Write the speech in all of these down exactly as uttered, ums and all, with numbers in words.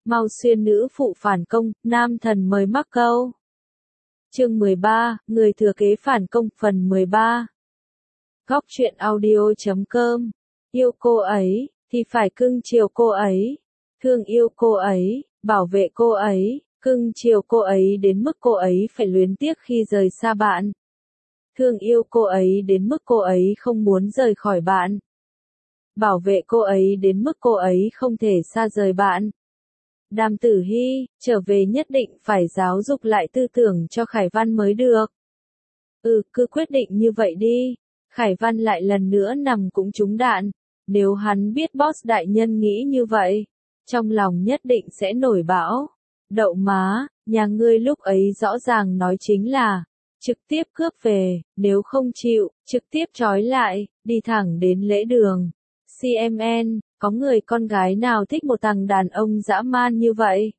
Mau xuyên nữ phụ phản công, nam thần mới mắc câu. Chương mười ba, người thừa kế phản công, phần mười ba. Góc truyện audio chấm com. Yêu cô ấy, thì phải cưng chiều cô ấy. Thương yêu cô ấy, bảo vệ cô ấy, cưng chiều cô ấy đến mức cô ấy phải luyến tiếc khi rời xa bạn. Thương yêu cô ấy đến mức cô ấy không muốn rời khỏi bạn. Bảo vệ cô ấy đến mức cô ấy không thể xa rời bạn. Đàm Tử Hi, trở về nhất định phải giáo dục lại tư tưởng cho Khải Văn mới được. Ừ, cứ quyết định như vậy đi. Khải Văn lại lần nữa nằm cũng trúng đạn. Nếu hắn biết boss đại nhân nghĩ như vậy, trong lòng nhất định sẽ nổi bão. Đậu má, nhà ngươi lúc ấy rõ ràng nói chính là, trực tiếp cướp về, nếu không chịu, trực tiếp trói lại, đi thẳng đến lễ đường. xê em en, có người con gái nào thích một thằng đàn ông dã man như vậy?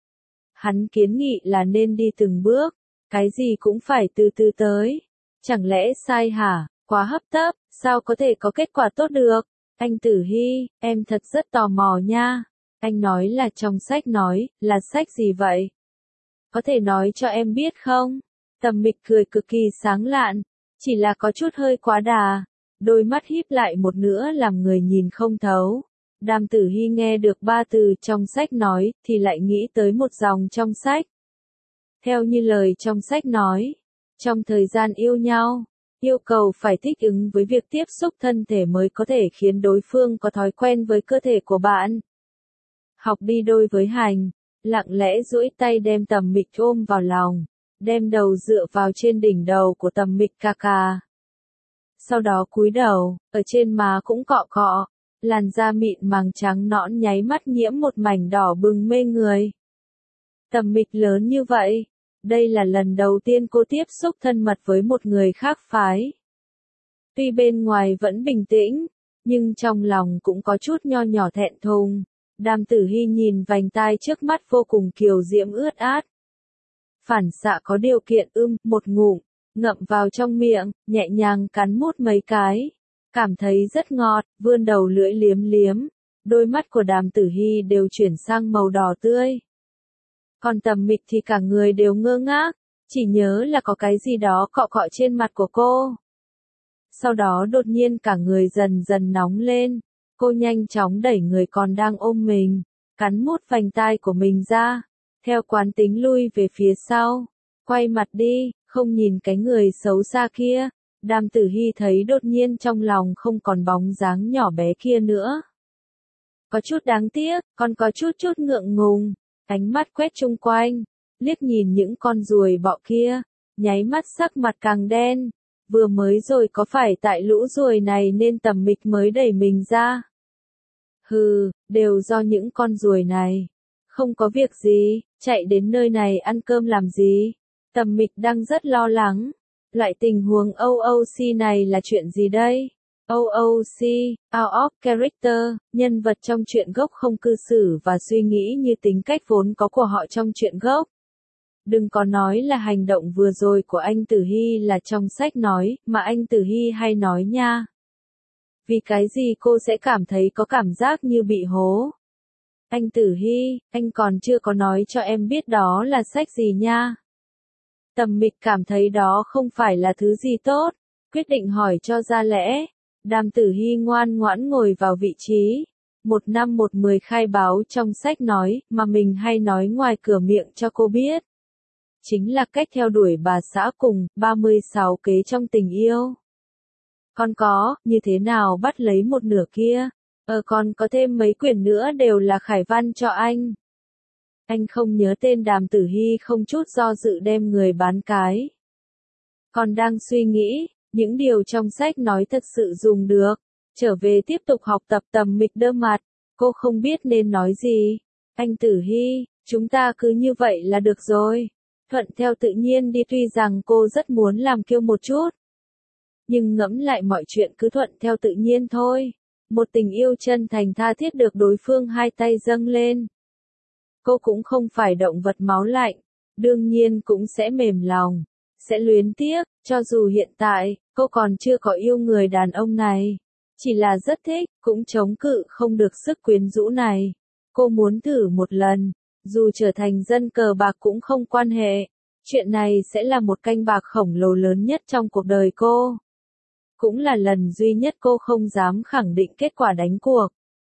Hắn kiến nghị là nên đi từng bước, cái gì cũng phải từ từ tới. Chẳng lẽ sai hả, quá hấp tấp, sao có thể có kết quả tốt được? Anh Tử Hi, em thật rất tò mò nha. Anh nói là trong sách nói, là sách gì vậy? Có thể nói cho em biết không? Tầm Mịch cười cực kỳ sáng lạn, chỉ là có chút hơi quá đà. Đôi mắt híp lại một nữa làm người nhìn không thấu. Đàm Tử Hi nghe được ba từ trong sách nói, thì lại nghĩ tới một dòng trong sách. Theo như lời trong sách nói, trong thời gian yêu nhau, yêu cầu phải thích ứng với việc tiếp xúc thân thể mới có thể khiến đối phương có thói quen với cơ thể của bạn. Học đi đôi với hành, lặng lẽ duỗi tay đem Tầm Mịch ôm vào lòng, đem đầu dựa vào trên đỉnh đầu của Tầm Mịch cà cà. Sau đó cúi đầu, ở trên má cũng cọ cọ, làn da mịn màng trắng nõn nháy mắt nhiễm một mảnh đỏ bừng mê người. Tầm Mịch lớn như vậy, đây là lần đầu tiên cô tiếp xúc thân mật với một người khác phái. Tuy bên ngoài vẫn bình tĩnh, nhưng trong lòng cũng có chút nho nhỏ thẹn thùng. Đàm Tử Hi nhìn vành tai trước mắt vô cùng kiều diễm ướt át. Phản xạ có điều kiện ưm, một ngụm, ngậm vào trong miệng, nhẹ nhàng cắn mút mấy cái. Cảm thấy rất ngọt, vươn đầu lưỡi liếm liếm. Đôi mắt của Đàm Tử Hi đều chuyển sang màu đỏ tươi. Còn Tầm Mịch thì cả người đều ngơ ngác, chỉ nhớ là có cái gì đó cọ cọ trên mặt của cô. Sau đó đột nhiên cả người dần dần nóng lên. Cô nhanh chóng đẩy người còn đang ôm mình, cắn mút vành tai của mình ra, theo quán tính lui về phía sau, quay mặt đi, không nhìn cái người xấu xa kia. Đàm Tử Hi thấy đột nhiên trong lòng không còn bóng dáng nhỏ bé kia nữa. Có chút đáng tiếc, còn có chút chút ngượng ngùng, ánh mắt quét chung quanh, liếc nhìn những con ruồi bọ kia, nháy mắt sắc mặt càng đen. Vừa mới rồi có phải tại lũ ruồi này nên Tầm Mịch mới đẩy mình ra? Hừ, đều do những con ruồi này. Không có việc gì, chạy đến nơi này ăn cơm làm gì? Tầm Mịch đang rất lo lắng. Loại tình huống o o xê này là chuyện gì đây? o o xê, out of character, nhân vật trong truyện gốc không cư xử và suy nghĩ như tính cách vốn có của họ trong truyện gốc. Đừng có nói là hành động vừa rồi của anh Tử Hi là trong sách nói, mà anh Tử Hi hay nói nha. Vì cái gì cô sẽ cảm thấy có cảm giác như bị hố? Anh Tử Hi, anh còn chưa có nói cho em biết đó là sách gì nha. Tầm Mịch cảm thấy đó không phải là thứ gì tốt, quyết định hỏi cho ra lẽ. Đàm Tử Hi ngoan ngoãn ngồi vào vị trí. Một năm một mười khai báo trong sách nói, mà mình hay nói ngoài cửa miệng cho cô biết. Chính là cách theo đuổi bà xã cùng, ba mươi sáu kế trong tình yêu. Còn có, như thế nào bắt lấy một nửa kia, ờ còn có thêm mấy quyển nữa đều là Khải Văn cho anh. Anh không nhớ tên. Đàm Tử Hi không chút do dự đem người bán cái. Còn đang suy nghĩ, những điều trong sách nói thật sự dùng được. Trở về tiếp tục học tập. Tầm Mịch đơ mặt, cô không biết nên nói gì. Anh Tử Hi, chúng ta cứ như vậy là được rồi. Thuận theo tự nhiên đi. Tuy rằng cô rất muốn làm kiêu một chút, nhưng ngẫm lại mọi chuyện cứ thuận theo tự nhiên thôi. Một tình yêu chân thành tha thiết được đối phương hai tay dâng lên. Cô cũng không phải động vật máu lạnh, đương nhiên cũng sẽ mềm lòng, sẽ luyến tiếc, cho dù hiện tại, cô còn chưa có yêu người đàn ông này. Chỉ là rất thích, cũng chống cự không được sức quyến rũ này. Cô muốn thử một lần, dù trở thành dân cờ bạc cũng không quan hệ. Chuyện này sẽ là một canh bạc khổng lồ lớn nhất trong cuộc đời cô. Cũng là lần duy nhất cô không dám khẳng định kết quả đánh cuộc.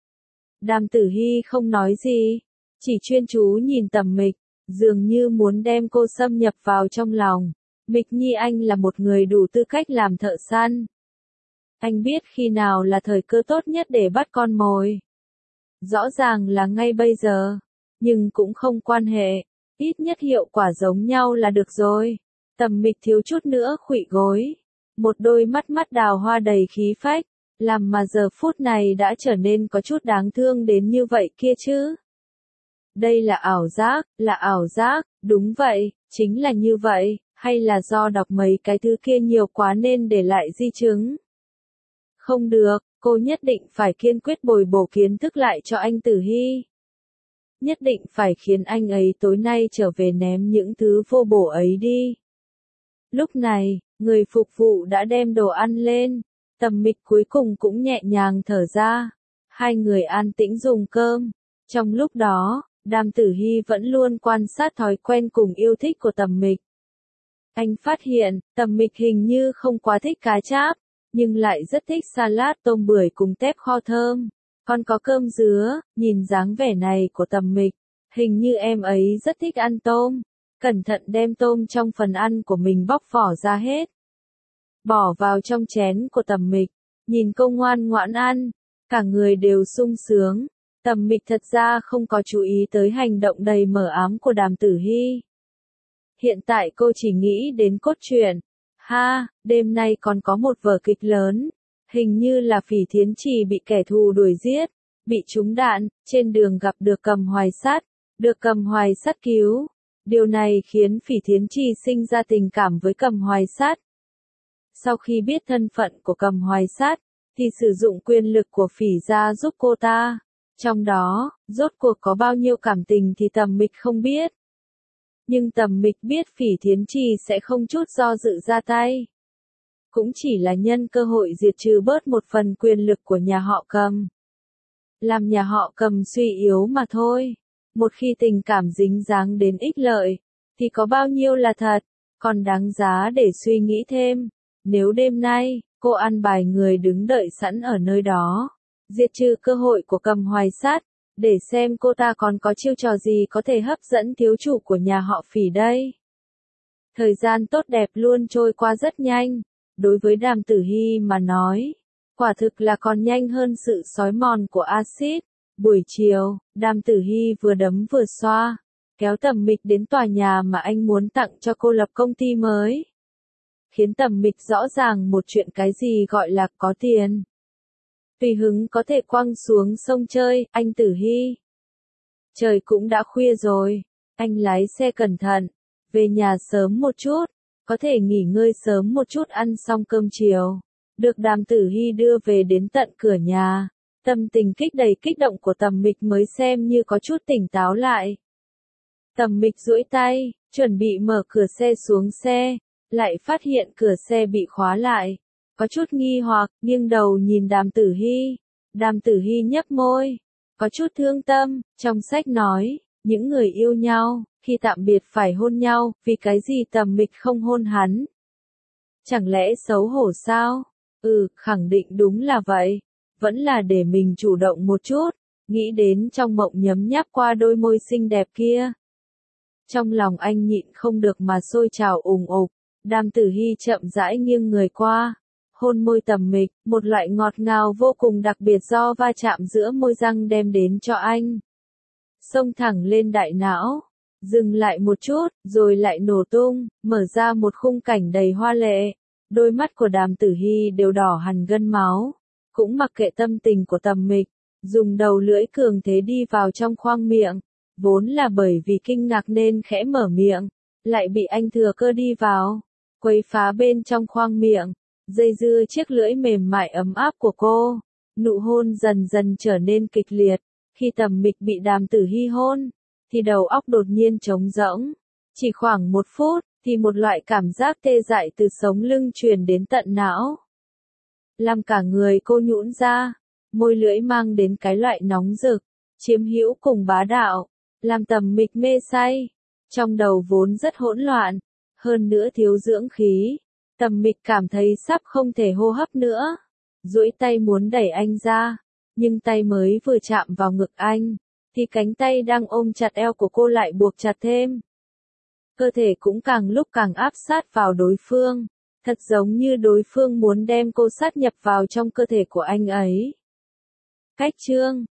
Đàm Tử Hi không nói gì, chỉ chuyên chú nhìn Tầm Mịch, dường như muốn đem cô xâm nhập vào trong lòng. Mịch Nhi, anh là một người đủ tư cách làm thợ săn. Anh biết khi nào là thời cơ tốt nhất để bắt con mồi. Rõ ràng là ngay bây giờ, nhưng cũng không quan hệ, ít nhất hiệu quả giống nhau là được rồi. Tầm Mịch thiếu chút nữa khuỵu gối, một đôi mắt mắt đào hoa đầy khí phách, làm mà giờ phút này đã trở nên có chút đáng thương đến như vậy kia chứ. Đây là ảo giác, là ảo giác, đúng vậy, chính là như vậy, hay là do đọc mấy cái thứ kia nhiều quá nên để lại di chứng. Không được, cô nhất định phải kiên quyết bồi bổ kiến thức lại cho anh Tử Hi. Nhất định phải khiến anh ấy tối nay trở về ném những thứ vô bổ ấy đi. Lúc này, người phục vụ đã đem đồ ăn lên, Tầm Mịch cuối cùng cũng nhẹ nhàng thở ra. Hai người an tĩnh dùng cơm. Trong lúc đó, Đàm Tử Hi vẫn luôn quan sát thói quen cùng yêu thích của Tầm Mịch. Anh phát hiện, Tầm Mịch hình như không quá thích cá cháp, nhưng lại rất thích salad tôm bưởi cùng tép kho thơm. Còn có cơm dứa, nhìn dáng vẻ này của Tầm Mịch, hình như em ấy rất thích ăn tôm. Cẩn thận đem tôm trong phần ăn của mình bóc vỏ ra hết. Bỏ vào trong chén của Tầm Mịch, nhìn cô ngoan ngoãn ăn, cả người đều sung sướng. Tầm Mịch thật ra không có chú ý tới hành động đầy mờ ám của Đàm Tử Hi. Hiện tại cô chỉ nghĩ đến cốt truyện. Ha, đêm nay còn có một vở kịch lớn. Hình như là Phỉ Thiến Trì bị kẻ thù đuổi giết, bị trúng đạn, trên đường gặp được Cầm Hoài Sát, được Cầm Hoài Sát cứu. Điều này khiến Phỉ Thiến Trì sinh ra tình cảm với Cầm Hoài Sát. Sau khi biết thân phận của Cầm Hoài Sát, thì sử dụng quyền lực của Phỉ gia giúp cô ta. Trong đó, rốt cuộc có bao nhiêu cảm tình thì Tầm Mịch không biết. Nhưng Tầm Mịch biết Phỉ Thiến Trì sẽ không chút do dự ra tay. Cũng chỉ là nhân cơ hội diệt trừ bớt một phần quyền lực của nhà họ Cầm. Làm nhà họ Cầm suy yếu mà thôi. Một khi tình cảm dính dáng đến ích lợi, thì có bao nhiêu là thật, còn đáng giá để suy nghĩ thêm. Nếu đêm nay, cô ăn bài người đứng đợi sẵn ở nơi đó, diệt trừ cơ hội của Cầm Hoài Sát, để xem cô ta còn có chiêu trò gì có thể hấp dẫn thiếu chủ của nhà họ Phỉ đây. Thời gian tốt đẹp luôn trôi qua rất nhanh, đối với Đàm Tử Hi mà nói, quả thực là còn nhanh hơn sự xói mòn của axit. Buổi chiều, Đàm Tử Hi vừa đấm vừa xoa, kéo Tầm Mịch đến tòa nhà mà anh muốn tặng cho cô lập công ty mới. Khiến Tầm Mịch rõ ràng một chuyện cái gì gọi là có tiền. Tùy hứng có thể quăng xuống sông chơi, anh Tử Hi. Trời cũng đã khuya rồi, anh lái xe cẩn thận, về nhà sớm một chút, có thể nghỉ ngơi sớm một chút ăn xong cơm chiều. Được Đàm Tử Hi đưa về đến tận cửa nhà. Tâm tình kích đầy kích động của Tầm Mịch mới xem như có chút tỉnh táo lại. Tầm Mịch duỗi tay, chuẩn bị mở cửa xe xuống xe, lại phát hiện cửa xe bị khóa lại. Có chút nghi hoặc, nghiêng đầu nhìn Đàm Tử Hi. Đàm Tử Hi nhếch môi, có chút thương tâm, trong sách nói, những người yêu nhau, khi tạm biệt phải hôn nhau, vì cái gì Tầm Mịch không hôn hắn? Chẳng lẽ xấu hổ sao? Ừ, khẳng định đúng là vậy. Vẫn là để mình chủ động một chút, nghĩ đến trong mộng nhấm nháp qua đôi môi xinh đẹp kia. Trong lòng anh nhịn không được mà sôi trào ùng ục. Đàm Tử Hi chậm rãi nghiêng người qua, hôn môi Tầm Mịch, một loại ngọt ngào vô cùng đặc biệt do va chạm giữa môi răng đem đến cho anh. Xông thẳng lên đại não, dừng lại một chút, rồi lại nổ tung, mở ra một khung cảnh đầy hoa lệ. Đôi mắt của Đàm Tử Hi đều đỏ hằn gân máu. Cũng mặc kệ tâm tình của Tầm Mịch, dùng đầu lưỡi cường thế đi vào trong khoang miệng, vốn là bởi vì kinh ngạc nên khẽ mở miệng, lại bị anh thừa cơ đi vào, quấy phá bên trong khoang miệng, dây dưa chiếc lưỡi mềm mại ấm áp của cô. Nụ hôn dần dần trở nên kịch liệt, khi Tầm Mịch bị Đàm Tử Hi hôn, thì đầu óc đột nhiên trống rỗng. Chỉ khoảng một phút, thì một loại cảm giác tê dại từ sống lưng truyền đến tận não. Làm cả người cô nhũn ra, môi lưỡi mang đến cái loại nóng rực, chiếm hữu cùng bá đạo, làm Tầm Mịch mê say. Trong đầu vốn rất hỗn loạn, hơn nữa thiếu dưỡng khí, Tầm Mịch cảm thấy sắp không thể hô hấp nữa. Duỗi tay muốn đẩy anh ra, nhưng tay mới vừa chạm vào ngực anh, thì cánh tay đang ôm chặt eo của cô lại buộc chặt thêm. Cơ thể cũng càng lúc càng áp sát vào đối phương, thật giống như đối phương muốn đem cô sát nhập vào trong cơ thể của anh ấy. Cách chương